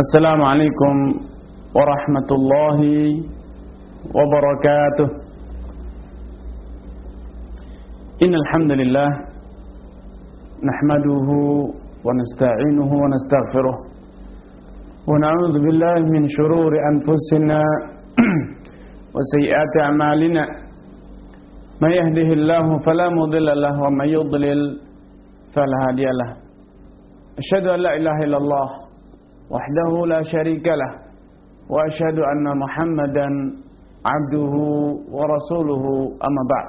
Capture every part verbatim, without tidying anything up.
Assalamualaikum warahmatullahi wabarakatuh. Innal hamdalillah nahmaduhu wa nasta'inuhu wa nastaghfiruh wa na'udzu billahi min shururi anfusina wa sayyiati a'malina. May yahdihillahu fala mudilla lahu wa may yudlil fala hadiya lahu. Asyhadu an la ilaha illallah wahdahu la syarika lah wa asyhadu anna Muhammadan abduhu wa rasuluhu amma ba'd.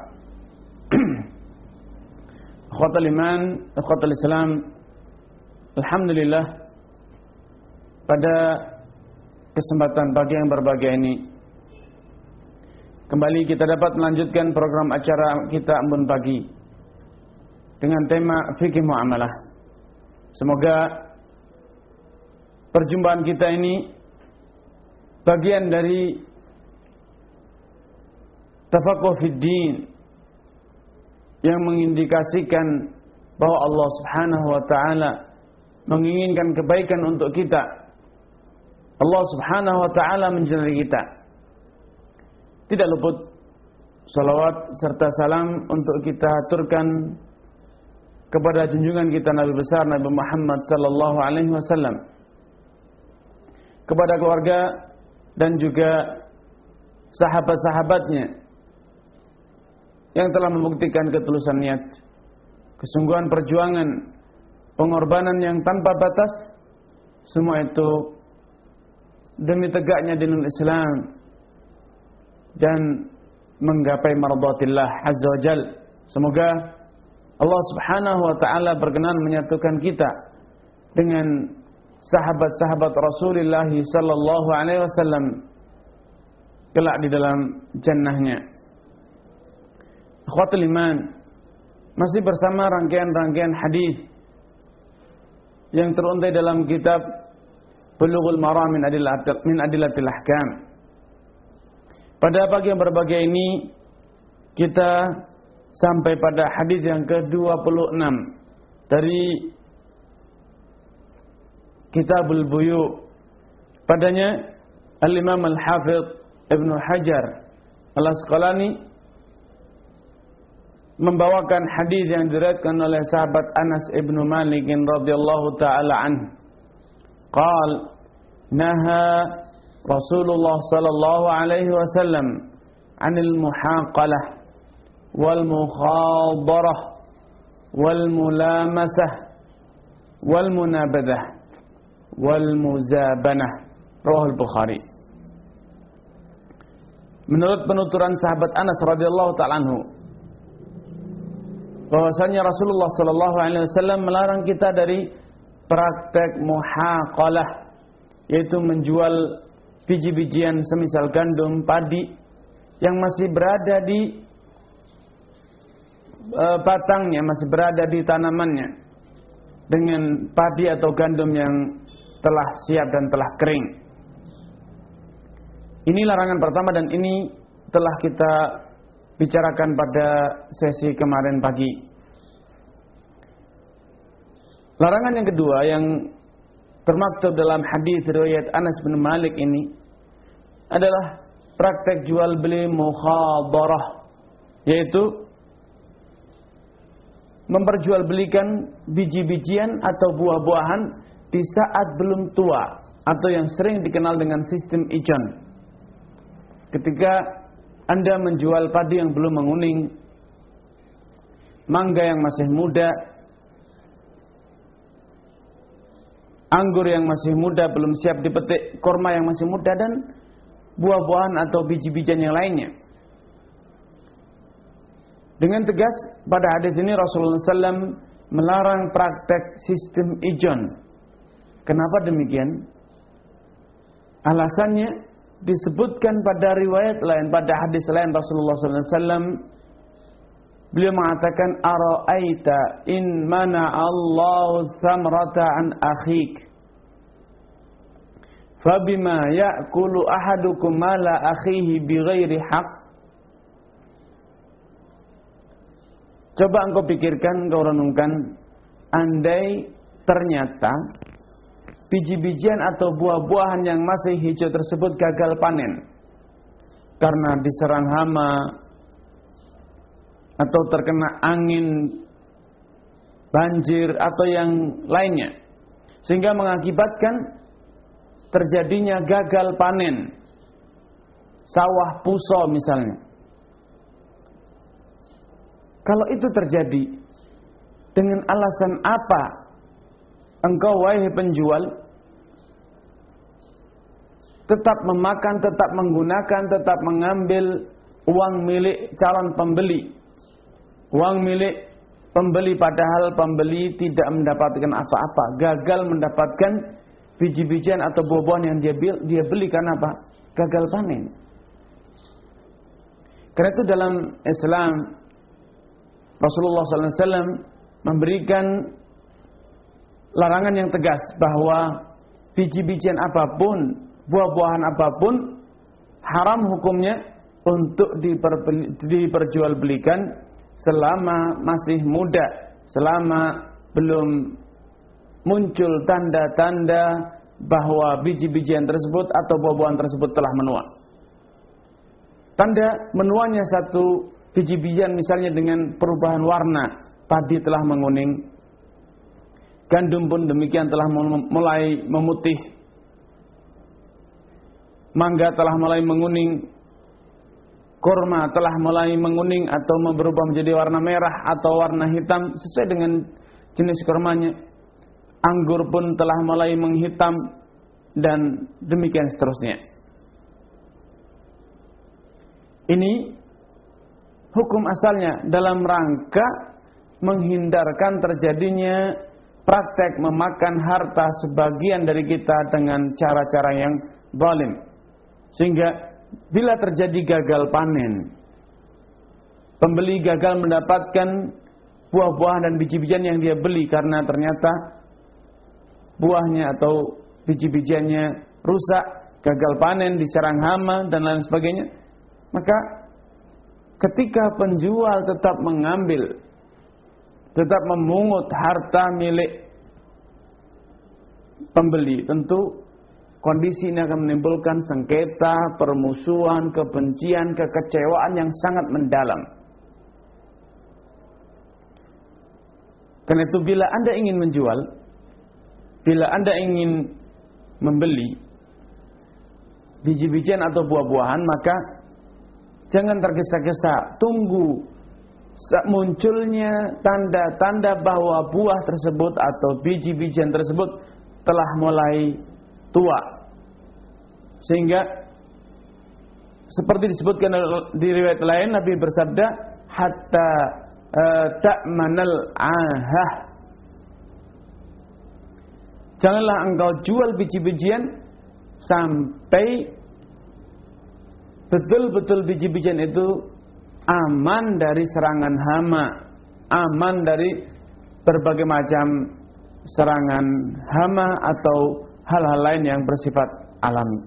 Akhwatul iman, akhwatul Islam, alhamdulillah pada kesempatan pagi yang berbahagia ini kembali kita dapat melanjutkan program acara kita Embun Pagi dengan tema fikih muamalah. Semoga perjumpaan kita ini bagian dari tafaqquh fid din yang mengindikasikan bahwa Allah Subhanahu wa taala menginginkan kebaikan untuk kita. Allah Subhanahu wa taala mencintai kita. Tidak luput salawat serta salam untuk kita aturkan kepada junjungan kita Nabi besar Nabi Muhammad sallallahu alaihi wasallam, kepada keluarga dan juga sahabat-sahabatnya yang telah membuktikan ketulusan niat, kesungguhan perjuangan, pengorbanan yang tanpa batas, semua itu demi tegaknya dinul Islam dan menggapai mardhatillah azza wajal. Semoga Allah Subhanahu wa taala berkenan menyatukan kita dengan sahabat-sahabat Rasulullah sallallahu alaihi wasallam kelak di dalam jannahnya. Akhwatul iman, masih bersama rangkaian-rangkaian hadis yang teruntai dalam kitab Bulughul Maram min Adillatil min Adillatil Ahkam. Pada pagi yang berbahagia ini kita sampai pada hadis yang ke dua puluh enam dari Kitabul Buyu. Padanya Al-Imam Al-Hafidh Ibnu Hajar Al-Asqalani membawakan hadis yang diriwayatkan oleh sahabat Anas Ibnu Malik radhiyallahu taala anhu. Qal naha Rasulullah sallallahu alaihi wasallam 'anil muhaqalah wal mukhadarah wal mulamasah wal munabadah wal muzabanah. Rawahul Bukhari. Menurut penuturan sahabat Anas radhiyallahu taala anhu, bahwasanya Rasulullah sallallahu alaihi wasallam melarang kita dari praktek muhaqalah, yaitu menjual biji-bijian semisal gandum, padi yang masih berada di e, batangnya, masih berada di tanamannya, dengan padi atau gandum yang telah siap dan telah kering. Ini larangan pertama dan ini telah kita bicarakan pada sesi kemarin pagi. Larangan yang kedua yang termaktub dalam hadis riwayat Anas bin Malik ini adalah praktek jual beli mukhadarah, yaitu memperjualbelikan biji-bijian atau buah-buahan di saat belum tua, atau yang sering dikenal dengan sistem ijon. Ketika Anda menjual padi yang belum menguning, mangga yang masih muda, anggur yang masih muda belum siap dipetik, kurma yang masih muda, dan buah-buahan atau biji-bijian yang lainnya. Dengan tegas pada hadis ini Rasulullah sallallahu alaihi wasallam melarang praktek sistem ijon. Kenapa demikian? Alasannya disebutkan pada riwayat lain, pada hadis lain Rasulullah sallallahu alaihi wasallam beliau mengatakan, ara'aita in mana Allahu thamrata an akhik fabima ya'kulu ahadukum mala akhihi bighairi haq. Coba engkau pikirkan, engkau renungkan, andai ternyata biji-bijian atau buah-buahan yang masih hijau tersebut gagal panen karena diserang hama atau terkena angin, banjir atau yang lainnya, sehingga mengakibatkan terjadinya gagal panen sawah puso misalnya. Kalau itu terjadi, dengan alasan apa engkau wahai penjual tetap memakan, tetap menggunakan, tetap mengambil uang milik calon pembeli, uang milik pembeli, padahal pembeli tidak mendapatkan apa-apa, gagal mendapatkan biji-bijian atau buah-buahan yang dia beli, dia beli karena apa? Gagal panen. Karena itu dalam Islam Rasulullah sallallahu alaihi wasallam memberikan larangan yang tegas bahwa biji-bijian apapun, buah-buahan apapun haram hukumnya untuk diperjualbelikan selama masih muda, selama belum muncul tanda-tanda bahwa biji-bijian tersebut atau buah-buahan tersebut telah menua. Tanda menuanya satu biji-bijian misalnya dengan perubahan warna, padi telah menguning, gandum pun demikian telah mulai memutih, mangga telah mulai menguning, kurma telah mulai menguning atau berubah menjadi warna merah atau warna hitam sesuai dengan jenis kurmanya. Anggur pun telah mulai menghitam dan demikian seterusnya. Ini hukum asalnya dalam rangka menghindarkan terjadinya praktek memakan harta sebagian dari kita dengan cara-cara yang zalim. Sehingga bila terjadi gagal panen, pembeli gagal mendapatkan buah-buahan dan biji-bijian yang dia beli karena ternyata buahnya atau biji-bijiannya rusak, gagal panen, diserang hama dan lain sebagainya, maka ketika penjual tetap mengambil, tetap memungut harta milik pembeli, tentu kondisi ini akan menimbulkan sengketa, permusuhan, kebencian, kekecewaan yang sangat mendalam. Karena itu bila Anda ingin menjual, bila Anda ingin membeli biji-bijian atau buah-buahan, maka jangan tergesa-gesa, tunggu munculnya tanda-tanda bahwa buah tersebut atau biji-bijian tersebut telah mulai tua. Sehingga seperti disebutkan di riwayat lain, Nabi bersabda, hatta uh, ta'manal ahah. Janganlah engkau jual biji-bijian sampai betul-betul biji-bijian itu aman dari serangan hama, aman dari berbagai macam serangan hama atau hal-hal lain yang bersifat alami.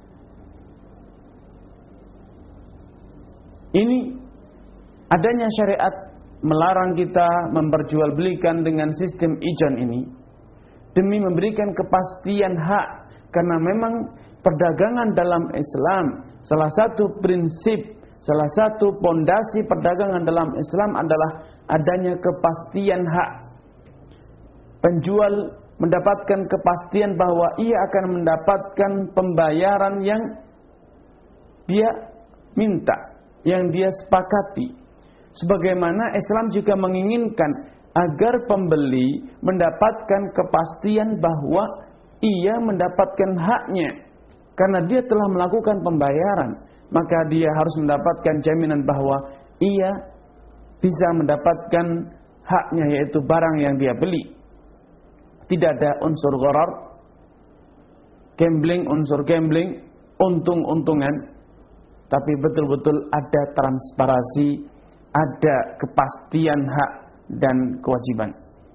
Ini adanya syariat melarang kita memperjualbelikan dengan sistem ijon ini demi memberikan kepastian hak, karena memang perdagangan dalam Islam, salah satu prinsip, salah satu pondasi perdagangan dalam Islam adalah adanya kepastian hak. Penjual mendapatkan kepastian bahwa ia akan mendapatkan pembayaran yang dia minta, yang dia sepakati. Sebagaimana Islam juga menginginkan agar pembeli mendapatkan kepastian bahwa ia mendapatkan haknya, karena dia telah melakukan pembayaran, maka dia harus mendapatkan jaminan bahwa ia bisa mendapatkan haknya, yaitu barang yang dia beli. Tidak ada unsur gharar, gambling, unsur gambling, untung-untungan, tapi betul-betul ada transparansi, ada kepastian hak dan kewajiban.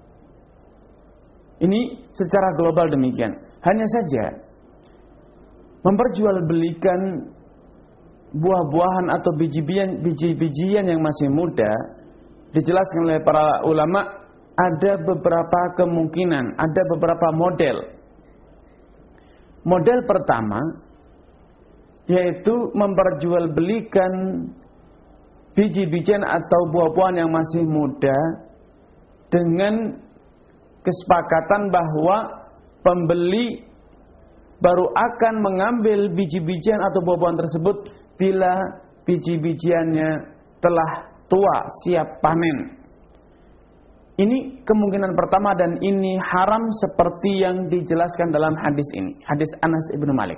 Ini secara global demikian. Hanya saja memperjualbelikan buah-buahan atau biji-bijian, biji-bijian yang masih muda, dijelaskan oleh para ulama, ada beberapa kemungkinan, ada beberapa model Model pertama yaitu memperjualbelikan biji-bijian atau buah-buahan yang masih muda dengan kesepakatan bahwa pembeli baru akan mengambil biji-bijian atau buah-buahan tersebut bila biji-bijiannya telah tua, siap panen. Ini kemungkinan pertama dan ini haram seperti yang dijelaskan dalam hadis ini, hadis Anas ibnu Malik.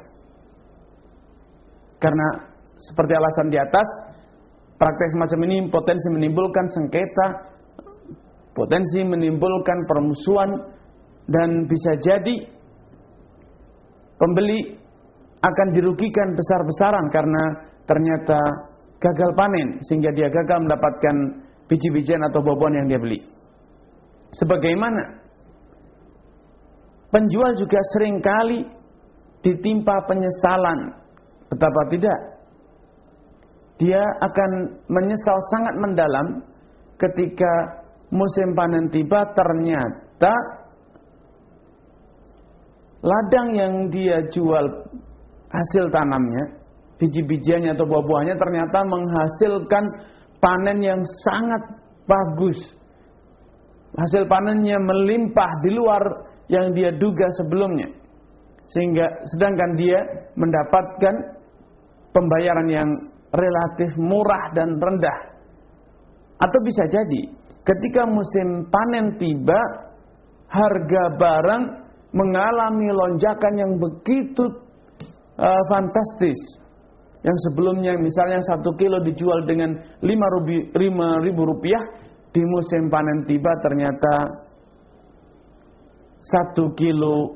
Karena seperti alasan di atas, praktek semacam ini potensi menimbulkan sengketa, potensi menimbulkan permusuhan, dan bisa jadi pembeli akan dirugikan besar-besaran karena ternyata gagal panen sehingga dia gagal mendapatkan biji-bijian atau buah-buahan yang dia beli. Sebagaimana penjual juga seringkali ditimpa penyesalan, betapa tidak, dia akan menyesal sangat mendalam ketika musim panen tiba, ternyata ladang yang dia jual hasil tanamnya, biji-bijiannya atau buah-buahnya ternyata menghasilkan panen yang sangat bagus. Hasil panennya melimpah di luar yang dia duga sebelumnya. Sehingga sedangkan dia mendapatkan pembayaran yang relatif murah dan rendah. Atau bisa jadi ketika musim panen tiba, harga barang mengalami lonjakan yang begitu uh, fantastis. Yang sebelumnya misalnya satu kilo dijual dengan lima ribu rupiah, di musim panen tiba ternyata satu kilo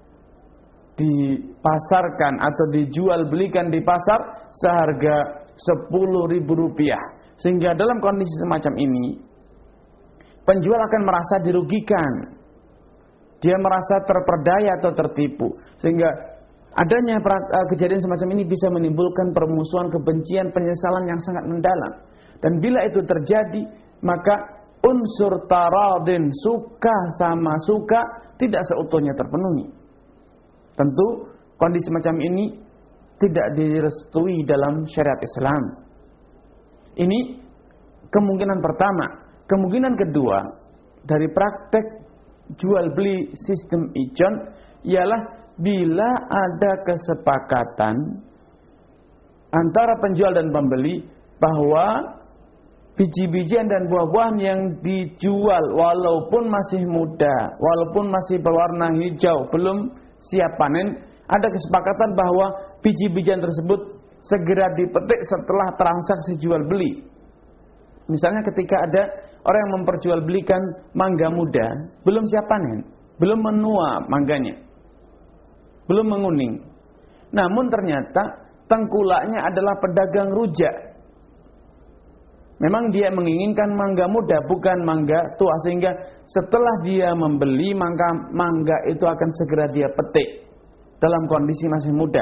dipasarkan atau dijual belikan di pasar seharga sepuluh ribu rupiah. Sehingga dalam kondisi semacam ini, penjual akan merasa dirugikan. Dia merasa terperdaya atau tertipu. Sehingga adanya kejadian semacam ini bisa menimbulkan permusuhan, kebencian, penyesalan yang sangat mendalam. Dan bila itu terjadi, maka unsur taradin, suka sama suka, tidak seutuhnya terpenuhi. Tentu kondisi macam ini tidak direstui dalam syariat Islam. Ini kemungkinan pertama. Kemungkinan kedua dari praktek jual beli sistem ijon ialah bila ada kesepakatan antara penjual dan pembeli bahwa biji-bijian dan buah-buahan yang dijual walaupun masih muda, walaupun masih berwarna hijau, belum siap panen, ada kesepakatan bahwa biji-bijian tersebut segera dipetik setelah transaksi jual beli. Misalnya ketika ada orang yang memperjualbelikan mangga muda, belum siap panen, belum menua mangganya, belum menguning. Namun ternyata tengkulaknya adalah pedagang rujak. Memang dia menginginkan mangga muda, bukan mangga tua, sehingga setelah dia membeli maka mangga itu akan segera dia petik dalam kondisi masih muda.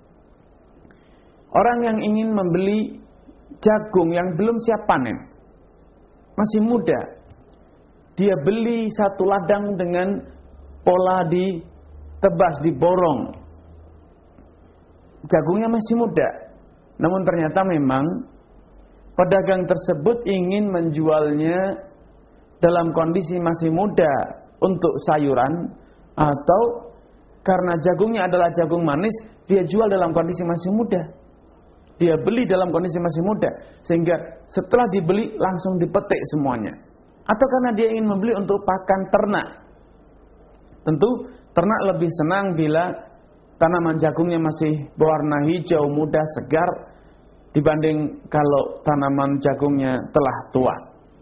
Orang yang ingin membeli jagung yang belum siap panen, masih muda, dia beli satu ladang dengan pola ditebas, diborong. Jagungnya masih muda, namun ternyata memang pedagang tersebut ingin menjualnya dalam kondisi masih muda untuk sayuran, atau karena jagungnya adalah jagung manis, dia jual dalam kondisi masih muda. Dia beli dalam kondisi masih muda, sehingga setelah dibeli langsung dipetik semuanya. Atau karena dia ingin membeli untuk pakan ternak. Tentu ternak lebih senang bila tanaman jagungnya masih berwarna hijau, muda, segar, dibanding kalau tanaman jagungnya telah tua.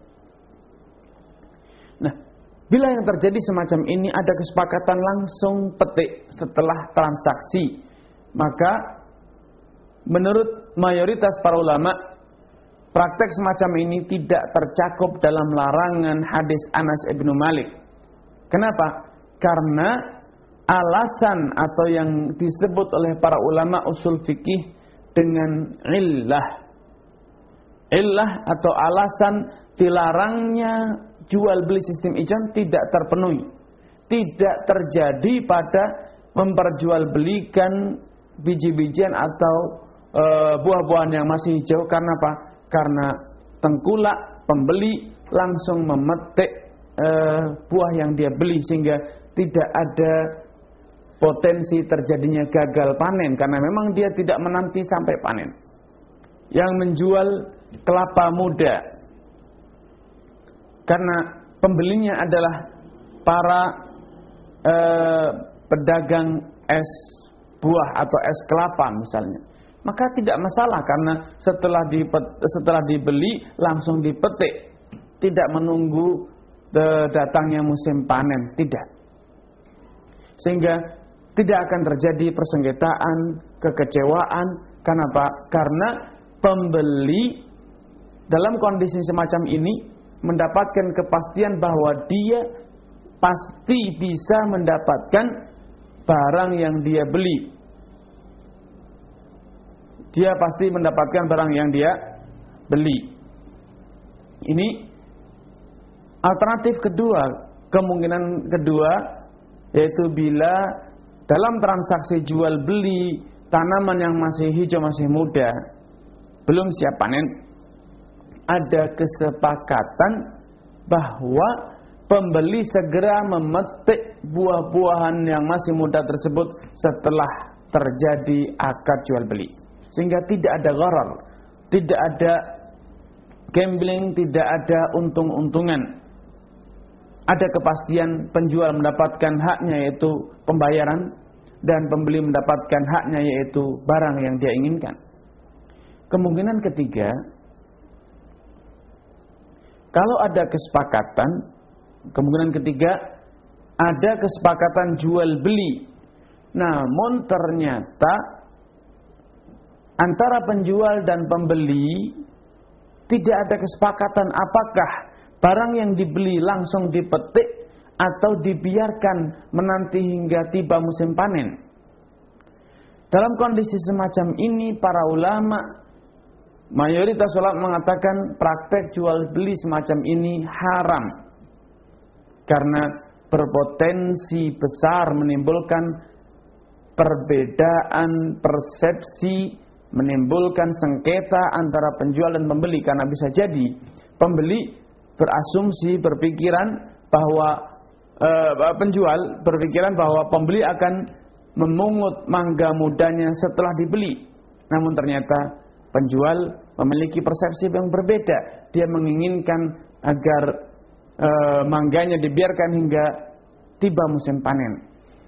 Nah, bila yang terjadi semacam ini, ada kesepakatan langsung petik setelah transaksi, maka menurut mayoritas para ulama, praktek semacam ini tidak tercakup dalam larangan hadis Anas ibnu Malik. Kenapa? Karena alasan atau yang disebut oleh para ulama usul fikih dengan illah. Illah atau alasan dilarangnya jual beli sistem ijon tidak terpenuhi. Tidak terjadi pada memperjualbelikan biji-bijian atau e, buah-buahan yang masih hijau. Karena apa? Karena tengkulak pembeli langsung memetik e, buah yang dia beli, sehingga tidak ada potensi terjadinya gagal panen, karena memang dia tidak menanti sampai panen. Yang menjual kelapa muda, karena pembelinya adalah para e, pedagang es buah atau es kelapa misalnya, maka tidak masalah, karena setelah dipet, setelah dibeli langsung dipetik, tidak menunggu datangnya musim panen, tidak. Sehingga tidak akan terjadi persengketaan, kekecewaan. Kenapa? Karena pembeli dalam kondisi semacam ini mendapatkan kepastian bahwa dia pasti bisa mendapatkan barang yang dia beli. Dia pasti mendapatkan barang yang dia beli. Ini alternatif kedua, kemungkinan kedua, yaitu bila dalam transaksi jual beli tanaman yang masih hijau, masih muda, belum siap panen, ada kesepakatan bahwa pembeli segera memetik buah-buahan yang masih muda tersebut setelah terjadi akad jual beli, sehingga tidak ada gharar, tidak ada gambling, tidak ada untung-untungan. Ada kepastian penjual mendapatkan haknya, yaitu pembayaran, dan pembeli mendapatkan haknya, yaitu barang yang dia inginkan. Kemungkinan ketiga, kalau ada kesepakatan, kemungkinan ketiga ada kesepakatan jual beli, namun ternyata antara penjual dan pembeli tidak ada kesepakatan apakah barang yang dibeli langsung dipetik atau dibiarkan menanti hingga tiba musim panen. Dalam kondisi semacam ini, para ulama, mayoritas ulama mengatakan praktek jual beli semacam ini haram, karena berpotensi besar menimbulkan perbedaan persepsi, menimbulkan sengketa antara penjual dan pembeli. Karena bisa jadi pembeli berasumsi, berpikiran bahwa uh, penjual berpikiran bahwa pembeli akan memungut mangga mudanya setelah dibeli. Namun ternyata penjual memiliki persepsi yang berbeda. Dia menginginkan agar uh, mangganya dibiarkan hingga tiba musim panen.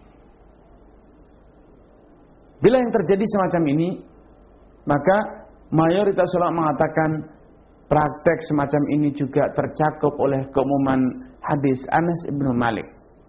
Bila yang terjadi semacam ini, maka mayoritas ulama mengatakan praktek semacam ini juga tercakup oleh keumuman hadis Anas ibnu Malik.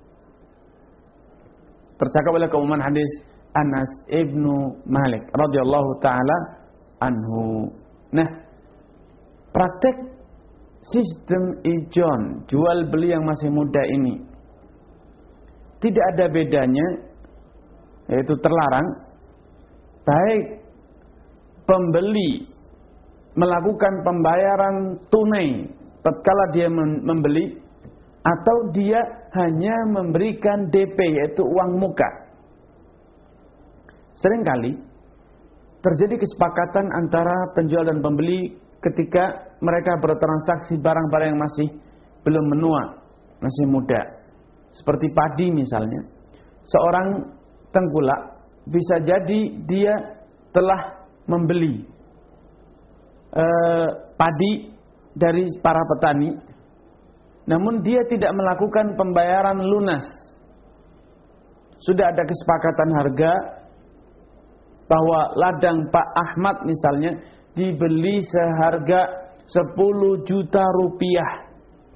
Tercakup oleh keumuman hadis Anas ibnu Malik radhiyallahu taala anhu. Nah, praktek sistem ijon, jual beli yang masih muda ini tidak ada bedanya, yaitu terlarang, baik pembeli melakukan pembayaran tunai tatkala dia membeli, atau dia hanya memberikan D P, yaitu uang muka. Seringkali terjadi kesepakatan antara penjual dan pembeli ketika mereka bertransaksi barang-barang yang masih belum menua, masih muda. Seperti padi misalnya. Seorang tengkulak bisa jadi dia telah membeli Uh, padi dari para petani, namun dia tidak melakukan pembayaran lunas. Sudah ada kesepakatan harga bahwa ladang Pak Ahmad misalnya dibeli seharga sepuluh juta rupiah,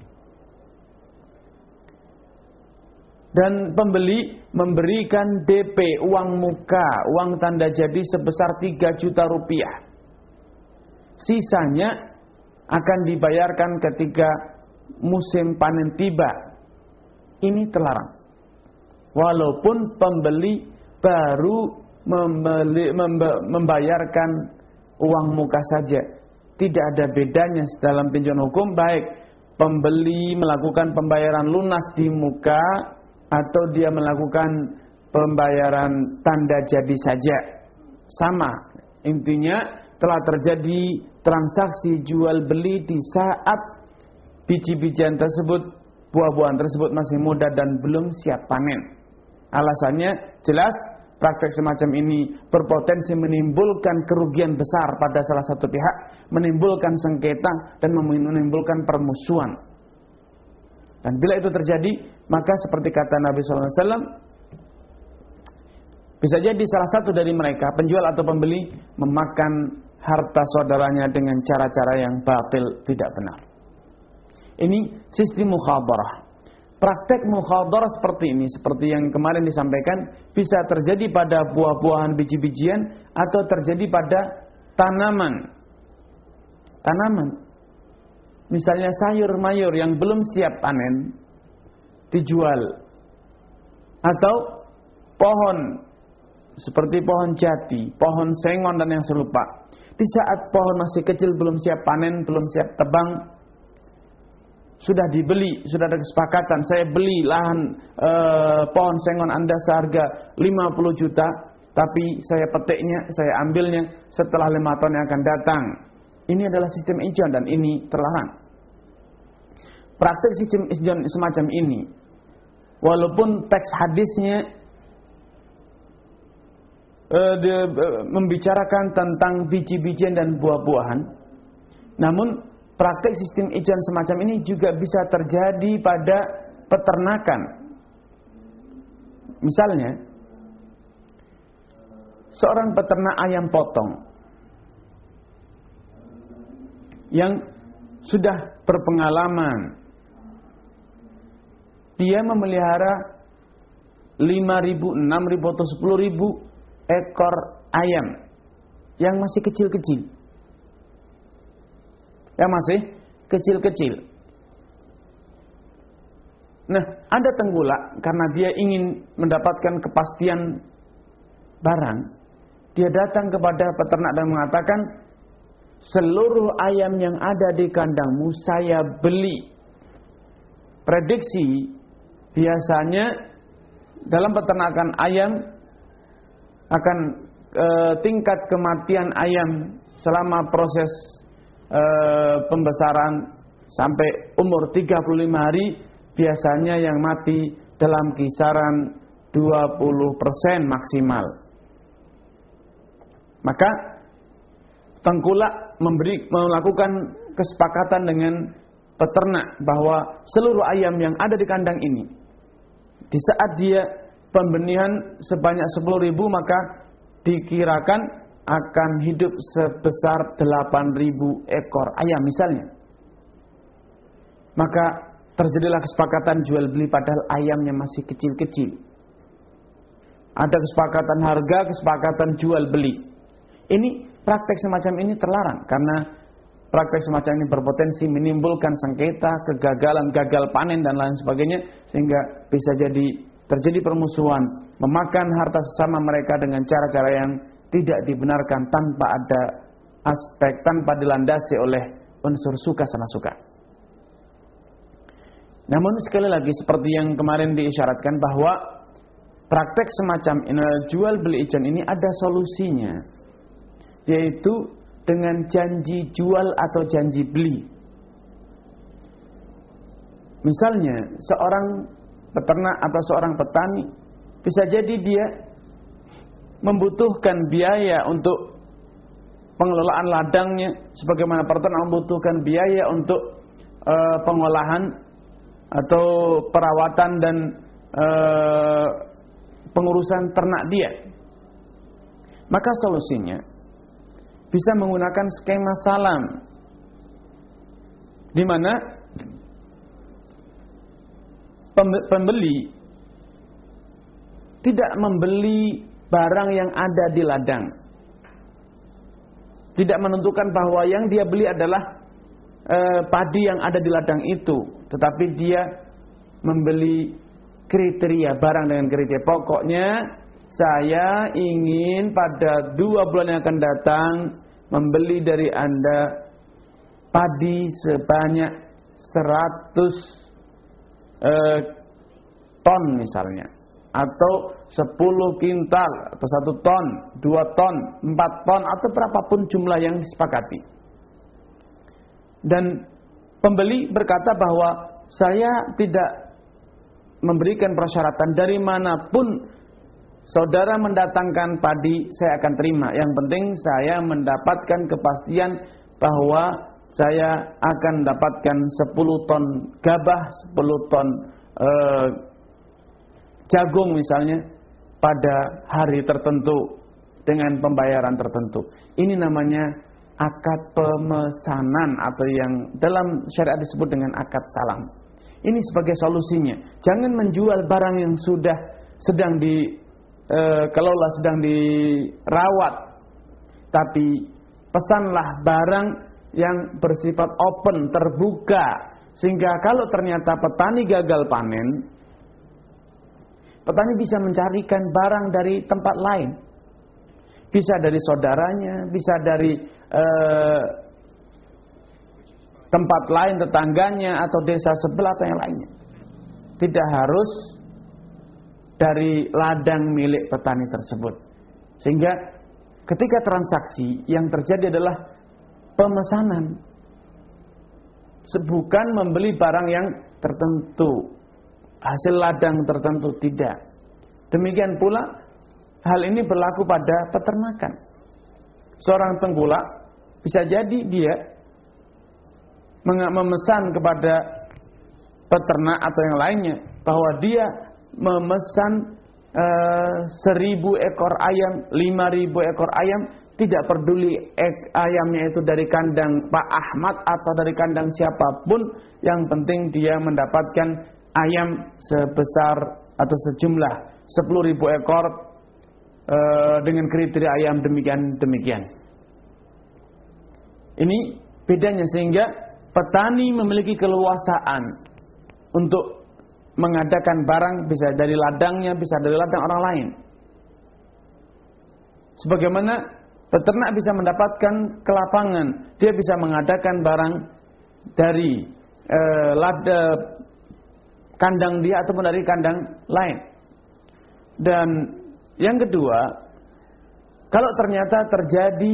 dan pembeli memberikan D P, uang muka, uang tanda jadi sebesar tiga juta rupiah. Sisanya akan dibayarkan ketika musim panen tiba. Ini terlarang. Walaupun pembeli baru membeli, membayarkan uang muka saja, tidak ada bedanya dalam pinjaman hukum, baik pembeli melakukan pembayaran lunas di muka atau dia melakukan pembayaran tanda jadi saja. Sama, intinya telah terjadi transaksi jual beli di saat biji-bijian tersebut, buah-buahan tersebut masih muda dan belum siap panen. Alasannya jelas, praktek semacam ini berpotensi menimbulkan kerugian besar pada salah satu pihak, menimbulkan sengketa dan menimbulkan permusuhan. Dan bila itu terjadi, maka seperti kata Nabi shallallahu alaihi wasallam, bisa jadi salah satu dari mereka, penjual atau pembeli, memakan harta saudaranya dengan cara-cara yang batil, tidak benar. Ini sistem mukhadarah. Praktek mukhadarah seperti ini, seperti yang kemarin disampaikan, bisa terjadi pada buah-buahan biji-bijian atau terjadi pada tanaman. Tanaman. Misalnya sayur mayur yang belum siap panen, dijual. Atau pohon, seperti pohon jati, pohon sengon dan yang serupa. Di saat pohon masih kecil, belum siap panen, belum siap tebang, sudah dibeli, sudah ada kesepakatan, saya beli lahan e, pohon sengon Anda seharga lima puluh juta, tapi saya petiknya, saya ambilnya setelah lima tahun yang akan datang. Ini adalah sistem ijon dan ini terlarang. Praktek sistem ijon semacam ini, walaupun teks hadisnya Uh, de, uh, membicarakan tentang biji-bijian dan buah-buahan, namun praktek sistem ijon semacam ini juga bisa terjadi pada peternakan. Misalnya, seorang peternak ayam potong yang sudah berpengalaman, dia memelihara lima ribu, enam ribu atau sepuluh ribu ekor ayam yang masih kecil-kecil. Yang masih kecil-kecil. Nah, ada tengkulak karena dia ingin mendapatkan kepastian barang, dia datang kepada peternak dan mengatakan, seluruh ayam yang ada di kandangmu saya beli. Prediksi biasanya dalam peternakan ayam akan e, tingkat kematian ayam selama proses e, pembesaran sampai umur tiga puluh lima hari, biasanya yang mati dalam kisaran dua puluh persen maksimal. Maka tengkulak memberi melakukan kesepakatan dengan peternak bahwa seluruh ayam yang ada di kandang ini, di saat dia pembenihan sebanyak sepuluh ribu, maka dikirakan akan hidup sebesar delapan ribu ekor ayam misalnya. Maka terjadilah kesepakatan jual beli padahal ayamnya masih kecil-kecil. Ada kesepakatan harga, kesepakatan jual beli. Ini praktek semacam ini terlarang karena praktek semacam ini berpotensi menimbulkan sengketa, kegagalan, gagal panen dan lain sebagainya, sehingga bisa jadi terjadi permusuhan, memakan harta sesama mereka dengan cara-cara yang tidak dibenarkan tanpa ada aspek, tanpa dilandasi oleh unsur suka sama suka. Namun sekali lagi seperti yang kemarin diisyaratkan bahwa praktek semacam ini, jual beli ijon ini ada solusinya, yaitu dengan janji jual atau janji beli. Misalnya seorang peternak atau seorang petani, bisa jadi dia membutuhkan biaya untuk pengelolaan ladangnya, sebagaimana peternak membutuhkan biaya untuk e, pengolahan atau perawatan dan e, pengurusan ternak dia. Maka solusinya bisa menggunakan skema salam, di mana pembeli tidak membeli barang yang ada di ladang, tidak menentukan bahwa yang dia beli adalah e, padi yang ada di ladang itu, tetapi dia membeli kriteria barang dengan kriteria. Pokoknya saya ingin pada dua bulan yang akan datang membeli dari Anda padi sebanyak seratus Eh, ton misalnya. atau sepuluh kintal atau satu ton, dua ton, empat ton atau berapapun jumlah yang disepakati. Dan pembeli berkata bahwa saya tidak memberikan persyaratan, dari manapun saudara mendatangkan padi saya akan terima. Yang penting saya mendapatkan kepastian bahwa saya akan mendapatkan sepuluh ton gabah, sepuluh ton eh, jagung misalnya pada hari tertentu dengan pembayaran tertentu. Ini namanya akad pemesanan atau yang dalam syariat disebut dengan akad salam. Ini sebagai solusinya. Jangan menjual barang yang sudah sedang dikelola, e, sedang dirawat. Tapi pesanlah barang yang bersifat open, terbuka. Sehingga kalau ternyata petani gagal panen, petani bisa mencarikan barang dari tempat lain. Bisa dari saudaranya, bisa dari e, tempat lain, tetangganya, atau desa sebelah atau yang lainnya. Tidak harus dari ladang milik petani tersebut. Sehingga ketika transaksi yang terjadi adalah pemesanan, bukan membeli barang yang tertentu, hasil ladang tertentu, tidak. Demikian pula hal ini berlaku pada peternakan. Seorang tengkulak bisa jadi dia memesan kepada peternak atau yang lainnya bahwa dia memesan uh, seribu ekor ayam, lima ribu ekor ayam, tidak peduli ek, ayamnya itu dari kandang Pak Ahmad atau dari kandang siapapun, yang penting dia mendapatkan ayam sebesar atau sejumlah sepuluh ribu ekor uh, dengan kriteria ayam demikian demikian. Ini bedanya, sehingga petani memiliki keleluasaan untuk mengadakan barang bisa dari ladangnya, bisa dari ladang orang lain. Sebagaimana peternak bisa mendapatkan kelapangan, dia bisa mengadakan barang dari eh, lada, kandang dia ataupun dari kandang lain. Dan yang kedua, kalau ternyata terjadi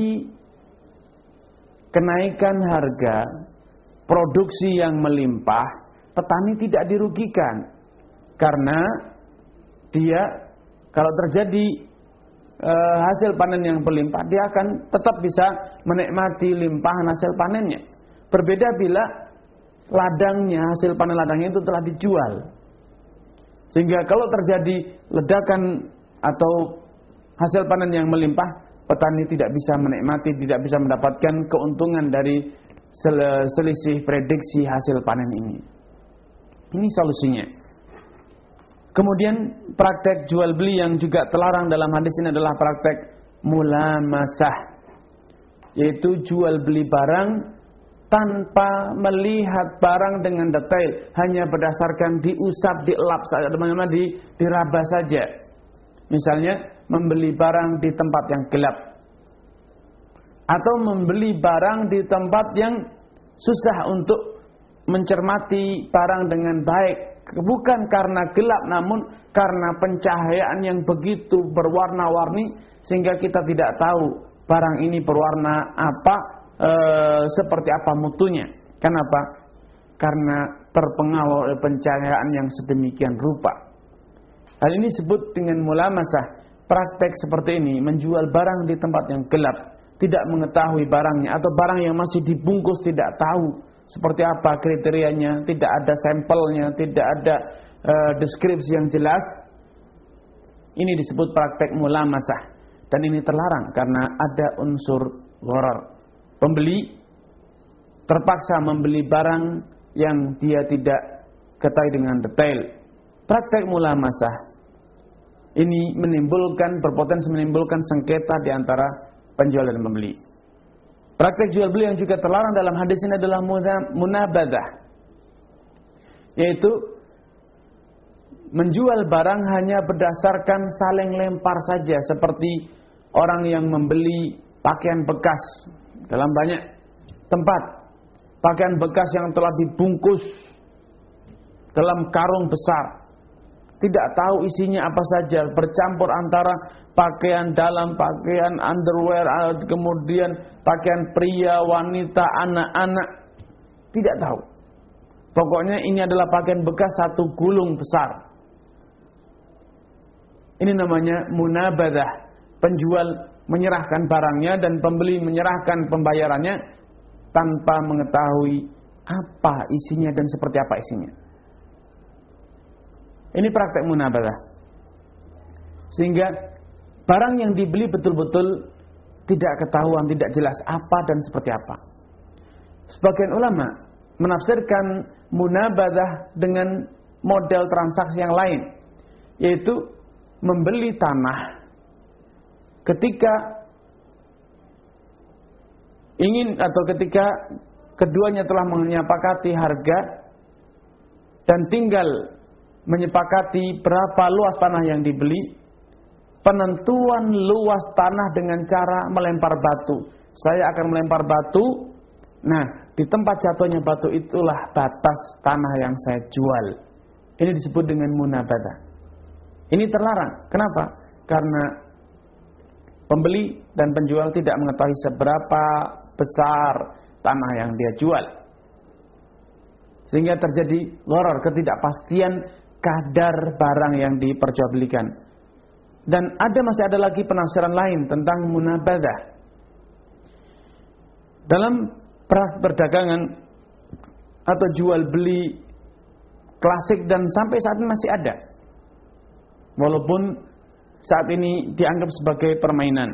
kenaikan harga, produksi yang melimpah, petani tidak dirugikan. Karena dia kalau terjadi e, hasil panen yang berlimpah, dia akan tetap bisa menikmati limpahan hasil panennya. Berbeda bila ladangnya, hasil panen ladangnya itu telah dijual. Sehingga kalau terjadi ledakan atau hasil panen yang melimpah, petani tidak bisa menikmati, tidak bisa mendapatkan keuntungan dari selisih prediksi hasil panen ini. Ini solusinya. Kemudian praktek jual beli yang juga terlarang dalam hadis ini adalah praktek mulamasah, yaitu jual beli barang tanpa melihat barang dengan detail, hanya berdasarkan diusap, dielap saja, teman-teman, di diraba saja. Misalnya membeli barang di tempat yang gelap, atau membeli barang di tempat yang susah untuk mencermati barang dengan baik, bukan karena gelap, namun karena pencahayaan yang begitu berwarna-warni sehingga kita tidak tahu barang ini berwarna apa, e, seperti apa mutunya. Kenapa? Karena terpengaruh oleh pencahayaan yang sedemikian rupa. Hal ini disebut dengan mulamasah. Praktek seperti ini, menjual barang di tempat yang gelap, tidak mengetahui barangnya, atau barang yang masih dibungkus tidak tahu seperti apa kriterianya, tidak ada sampelnya, tidak ada uh, deskripsi yang jelas. Ini disebut praktek mulamasah, dan ini terlarang karena ada unsur gharar. Pembeli terpaksa membeli barang yang dia tidak ketahui dengan detail. Praktek mulamasah ini menimbulkan, berpotensi menimbulkan sengketa di antara penjual dan pembeli. Praktek jual beli yang juga terlarang dalam hadis ini adalah munabadah, yaitu menjual barang hanya berdasarkan saling lempar saja, seperti orang yang membeli pakaian bekas dalam banyak tempat. Pakaian bekas yang telah dibungkus dalam karung besar, tidak tahu isinya apa saja, bercampur antara pakaian dalam, pakaian underwear, kemudian pakaian pria, wanita, anak-anak, tidak tahu. Pokoknya ini adalah pakaian bekas satu gulung besar. Ini namanya munabadah. Penjual menyerahkan barangnya dan pembeli menyerahkan pembayarannya tanpa mengetahui apa isinya dan seperti apa isinya. Ini praktek munabadah. Sehingga barang yang dibeli betul-betul tidak ketahuan, tidak jelas apa dan seperti apa. Sebagian ulama menafsirkan munabadah dengan model transaksi yang lain, yaitu membeli tanah ketika ingin atau ketika keduanya telah menyepakati harga dan tinggal menyepakati berapa luas tanah yang dibeli. Penentuan luas tanah dengan cara melempar batu. Saya akan melempar batu. Nah, di tempat jatuhnya batu itulah batas tanah yang saya jual. Ini disebut dengan munabadah. Ini terlarang. Kenapa? Karena pembeli dan penjual tidak mengetahui seberapa besar tanah yang dia jual. Sehingga terjadi gharar, ketidakpastian kadar barang yang diperjualbelikan. Dan ada masih ada lagi penafsiran lain tentang munabadah. Dalam perdagangan atau jual beli klasik dan sampai saat ini masih ada. Walaupun saat ini dianggap sebagai permainan.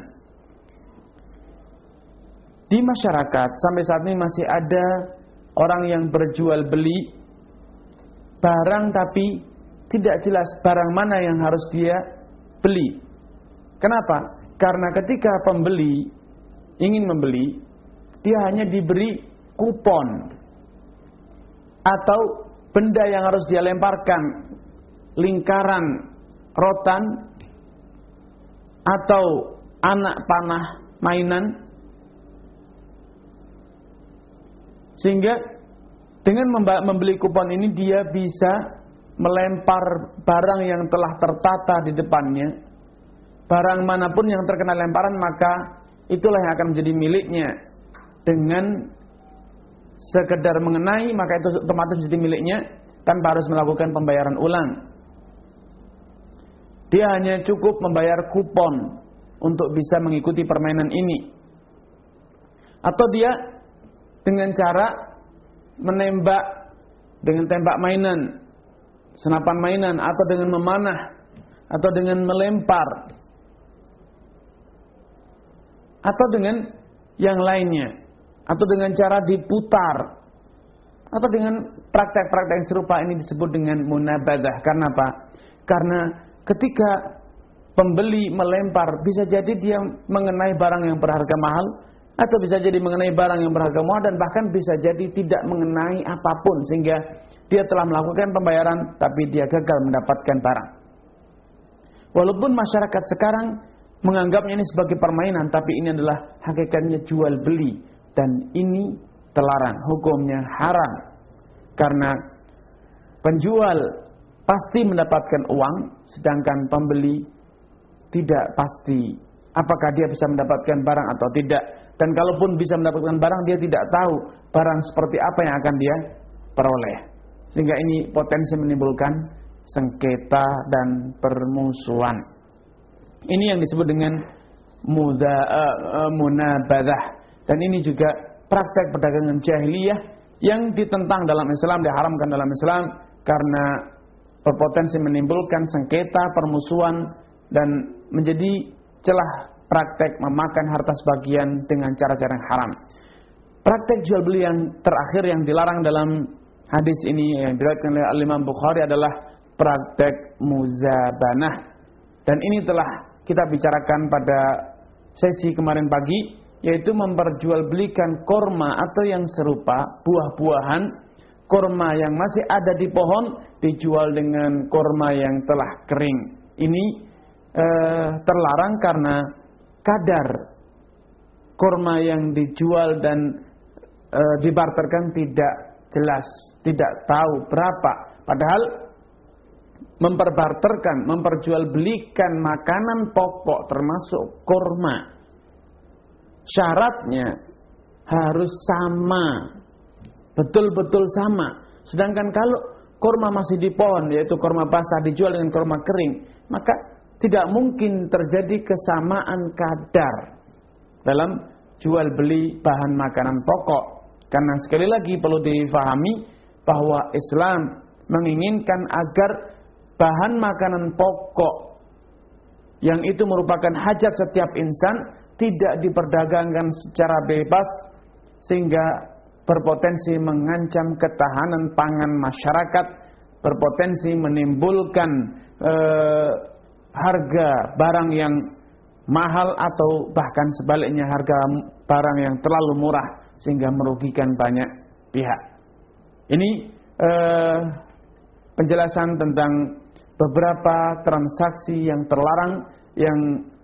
Di masyarakat sampai saat ini masih ada orang yang berjual beli barang tapi tidak jelas barang mana yang harus dia beli. Kenapa? Karena ketika pembeli ingin membeli, dia hanya diberi kupon atau benda yang harus dia lemparkan, lingkaran rotan atau anak panah mainan, sehingga dengan membeli kupon ini dia bisa melempar barang yang telah tertata di depannya. Barang manapun yang terkena lemparan maka itulah yang akan menjadi miliknya. Dengan sekedar mengenai maka itu otomatis menjadi miliknya tanpa harus melakukan pembayaran ulang. Dia hanya cukup membayar kupon untuk bisa mengikuti permainan ini. Atau dia dengan cara menembak dengan tembak mainan, senapan mainan, atau dengan memanah, atau dengan melempar, atau dengan yang lainnya, atau dengan cara diputar, atau dengan praktek-praktek yang serupa. Ini disebut dengan munabadah. Karena apa? Karena ketika pembeli melempar, bisa jadi dia mengenai barang yang berharga mahal, atau bisa jadi mengenai barang yang berharga murah, dan bahkan bisa jadi tidak mengenai apapun, sehingga dia telah melakukan pembayaran tapi dia gagal mendapatkan barang. Walaupun masyarakat sekarang menganggapnya ini sebagai permainan, tapi ini adalah hakikatnya jual beli, dan ini terlarang, hukumnya haram. Karena penjual pasti mendapatkan uang, sedangkan pembeli tidak pasti apakah dia bisa mendapatkan barang atau tidak. Dan kalaupun bisa mendapatkan barang, dia tidak tahu barang seperti apa yang akan dia peroleh. Sehingga ini potensi menimbulkan sengketa dan permusuhan. Ini yang disebut dengan muda, uh, munabadah. Dan ini juga praktek perdagangan jahiliyah yang ditentang dalam Islam, diharamkan dalam Islam, karena berpotensi menimbulkan sengketa, permusuhan, dan menjadi celah praktek memakan harta sebagian dengan cara-cara yang haram. Praktek jual beli yang terakhir yang dilarang dalam hadis ini yang diriwayatkan oleh Imam Bukhari adalah praktek muzabanah. Dan ini telah kita bicarakan pada sesi kemarin pagi, yaitu memperjualbelikan korma atau yang serupa, buah-buahan, korma yang masih ada di pohon dijual dengan korma yang telah kering. Ini eh, terlarang karena kadar korma yang dijual dan e, dibarterkan tidak jelas, tidak tahu berapa. Padahal memperbarterkan, memperjualbelikan makanan pokok termasuk kurma, syaratnya harus sama, betul-betul sama. Sedangkan kalau kurma masih di pohon, yaitu kurma basah dijual dengan kurma kering, maka tidak mungkin terjadi kesamaan kadar dalam jual beli bahan makanan pokok. Karena sekali lagi perlu difahami bahwa Islam menginginkan agar bahan makanan pokok yang itu merupakan hajat setiap insan tidak diperdagangkan secara bebas sehingga berpotensi mengancam ketahanan pangan masyarakat, berpotensi menimbulkan eh, harga barang yang mahal atau bahkan sebaliknya harga barang yang terlalu murah sehingga merugikan banyak pihak. Ini eh, penjelasan tentang beberapa transaksi yang terlarang yang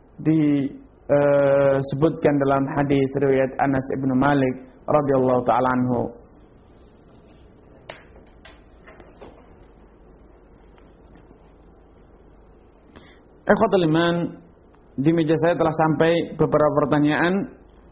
disebutkan uh, dalam hadis riwayat Anas ibn Malik radhiyallahu taala anhu. Ikhwatul iman, di meja saya telah sampai beberapa pertanyaan.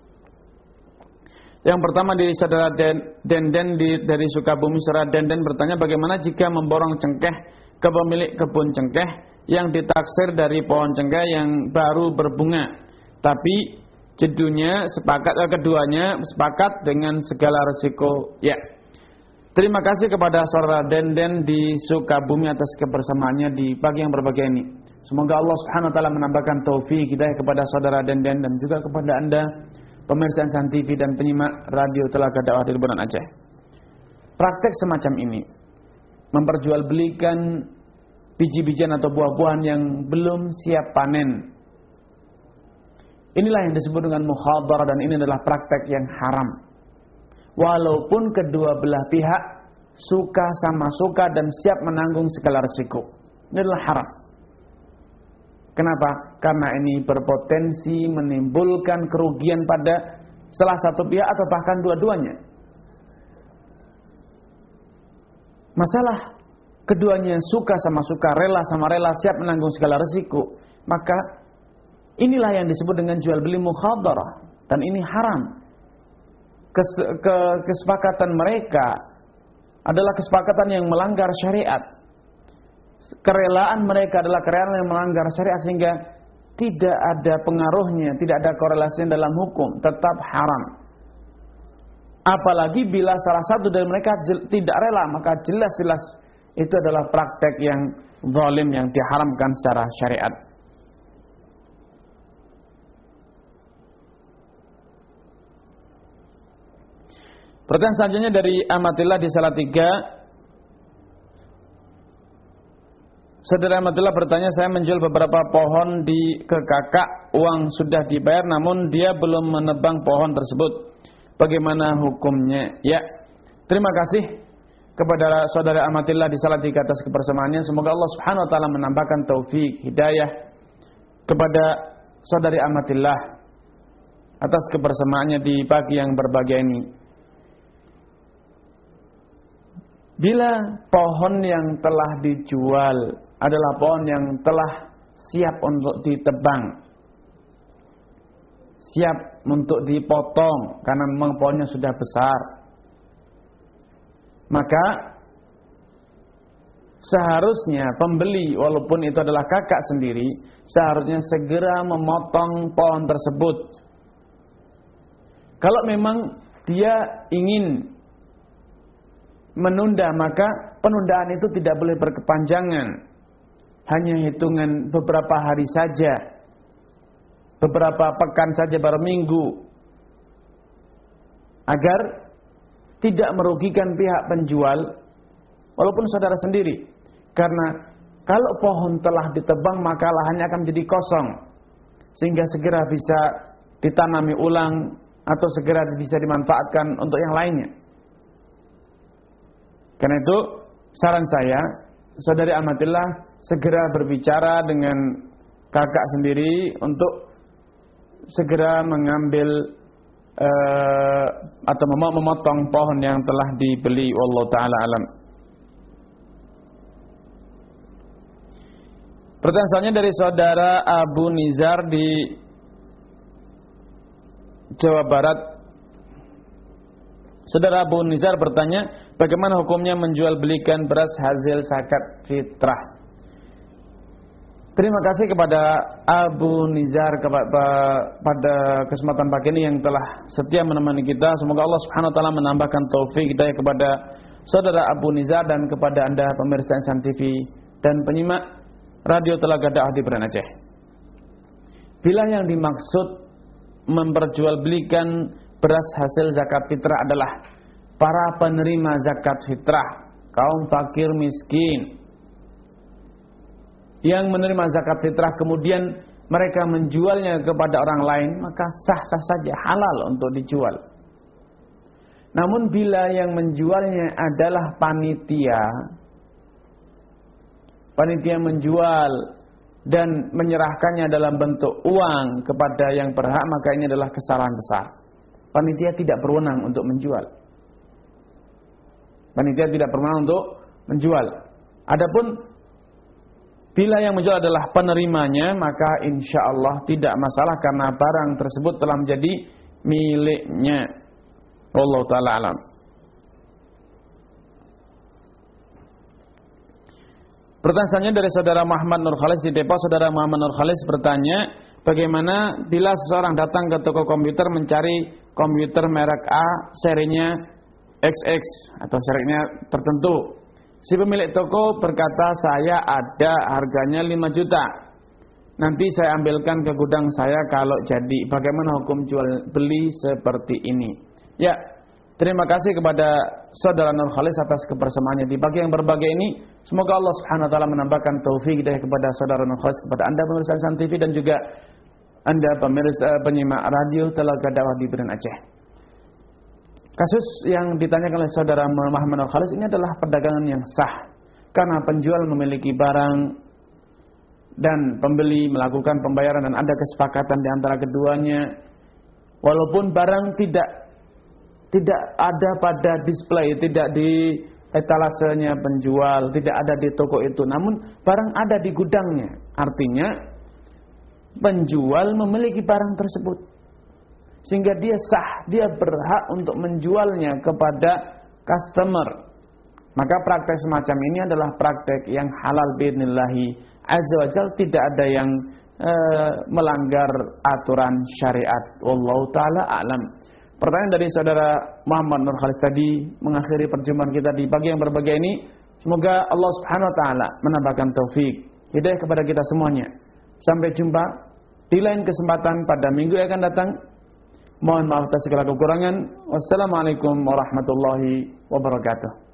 Yang pertama dari saudara Denden di, dari Sukabumi. Saudara Denden bertanya, bagaimana jika memborong cengkeh ke pemilik kebun cengkeh yang ditaksir dari pohon cengkeh yang baru berbunga, tapi jedunya sepakat, eh, keduanya sepakat dengan segala resiko. Ya, terima kasih kepada saudara Denden di Sukabumi atas kebersamaannya di pagi yang berbahagia ini. Semoga Allah Subhanahu wa taala menambahkan taufik hidayah kepada saudara Denden dan juga kepada Anda pemirsa Insan T V dan penyimak radio Telaga Dakwah di Bulan Aceh. Praktek semacam ini memperjualbelikan biji-bijian atau buah-buahan yang belum siap panen, inilah yang disebut dengan mukhadarah, dan ini adalah praktek yang haram. Walaupun kedua belah pihak suka sama suka dan siap menanggung segala risiko, ini adalah haram. Kenapa? Karena ini berpotensi menimbulkan kerugian pada salah satu pihak atau bahkan dua-duanya. Masalah keduanya suka sama suka, rela sama rela, siap menanggung segala risiko, maka inilah yang disebut dengan jual beli mukhadarah, dan ini haram. Kes, ke, kesepakatan mereka adalah kesepakatan yang melanggar syariat. Kerelaan mereka adalah kerelaan yang melanggar syariat, sehingga tidak ada pengaruhnya, tidak ada korelasinya dalam hukum, tetap haram. Apalagi bila salah satu dari mereka tidak rela, maka jelas-jelas itu adalah praktek yang zalim yang diharamkan secara syariat. Pertanyaan selanjutnya dari Amatillah di Salatiga. Saudara Amatillah bertanya, saya menjual beberapa pohon di ke kakak, uang sudah dibayar namun dia belum menebang pohon tersebut. Bagaimana hukumnya? Ya, terima kasih kepada saudara Amatillah di Salatiga atas kebersamaannya. Semoga Allah Subhanahu wa taala menambahkan taufik hidayah kepada saudari Amatillah atas kebersamaannya di pagi yang berbahagia ini. Bila pohon yang telah dijual adalah pohon yang telah siap untuk ditebang, siap untuk dipotong karena memang pohonnya sudah besar, maka seharusnya pembeli, walaupun itu adalah kakak sendiri, seharusnya segera memotong pohon tersebut. Kalau memang dia ingin menunda, maka penundaan itu tidak boleh berkepanjangan, hanya hitungan beberapa hari saja, beberapa pekan saja, baru minggu, agar tidak merugikan pihak penjual walaupun saudara sendiri. Karena kalau pohon telah ditebang maka lahannya akan menjadi kosong, sehingga segera bisa ditanami ulang atau segera bisa dimanfaatkan untuk yang lainnya. Karena itu saran saya, saudari Amatillah, segera berbicara dengan kakak sendiri untuk segera mengambil uh, atau memotong pohon yang telah dibeli. Wallahu ta'ala alam. Pertanyaan selanjutnya dari saudara Abu Nizar di Jawa Barat. Saudara Abu Nizar bertanya, bagaimana hukumnya menjual belikan beras hasil zakat fitrah? Terima kasih kepada Abu Nizar pada kesempatan pagi ini yang telah setia menemani kita. Semoga Allah Subhanahu wa taala menambahkan taufik hidayah kepada saudara Abu Nizar dan kepada Anda pemirsa Insan T V dan penyimak Radio Telaga Dakwah di Beren Aceh. Bila yang dimaksud memperjualbelikan beras hasil zakat fitrah adalah para penerima zakat fitrah, kaum fakir miskin yang menerima zakat fitrah kemudian mereka menjualnya kepada orang lain, maka sah-sah saja, halal untuk dijual. Namun bila yang menjualnya adalah panitia, panitia menjual dan menyerahkannya dalam bentuk uang kepada yang berhak, maka ini adalah kesalahan besar. Panitia tidak berwenang untuk menjual. Panitia tidak berwenang untuk menjual. Adapun bila yang menjual adalah penerimanya, maka insya Allah tidak masalah karena barang tersebut telah menjadi miliknya. Wallahu ta'ala alam. Pertanyaan selanjutnya dari saudara Muhammad Nur Khalis di Depok. Saudara Muhammad Nur Khalis bertanya, bagaimana bila seseorang datang ke toko komputer mencari komputer merek A, serinya X X atau serinya tertentu. Si pemilik toko berkata, saya ada harganya lima juta. Nanti saya ambilkan ke gudang saya kalau jadi. Bagaimana hukum jual beli seperti ini? Ya, terima kasih kepada saudara Nur Khalis atas kebersamaannya di pagi yang berbahagia ini. Semoga Allah Subhanahu wa taala menambahkan taufik hidayah kepada saudara Nur Khalis, kepada Anda pemirsa Insan T V dan juga Anda pemirsa penyimak Radio Telaga Dakwah di Beren Aceh. Kasus yang ditanyakan oleh saudara Muhammad Nur Khalis ini adalah perdagangan yang sah karena penjual memiliki barang dan pembeli melakukan pembayaran dan ada kesepakatan di antara keduanya. Walaupun barang tidak tidak ada pada display, tidak di etalasenya penjual, tidak ada di toko itu, namun barang ada di gudangnya. Artinya penjual memiliki barang tersebut, sehingga dia sah, dia berhak untuk menjualnya kepada customer. Maka praktek semacam ini adalah praktek yang halal bi'idnillahi azza wa jalla, tidak ada yang e, melanggar aturan syariat. Wallahu ta'ala a'lam. Pertanyaan dari saudara Muhammad Nur Khalis tadi mengakhiri perjumpaan kita di pagi yang berbahagia ini. Semoga Allah Subhanahu wa taala menambahkan taufik hidayah kepada kita semuanya. Sampai jumpa di lain kesempatan pada minggu yang akan datang. Mohon maaf atas segala kekurangan. Wassalamualaikum warahmatullahi wabarakatuh.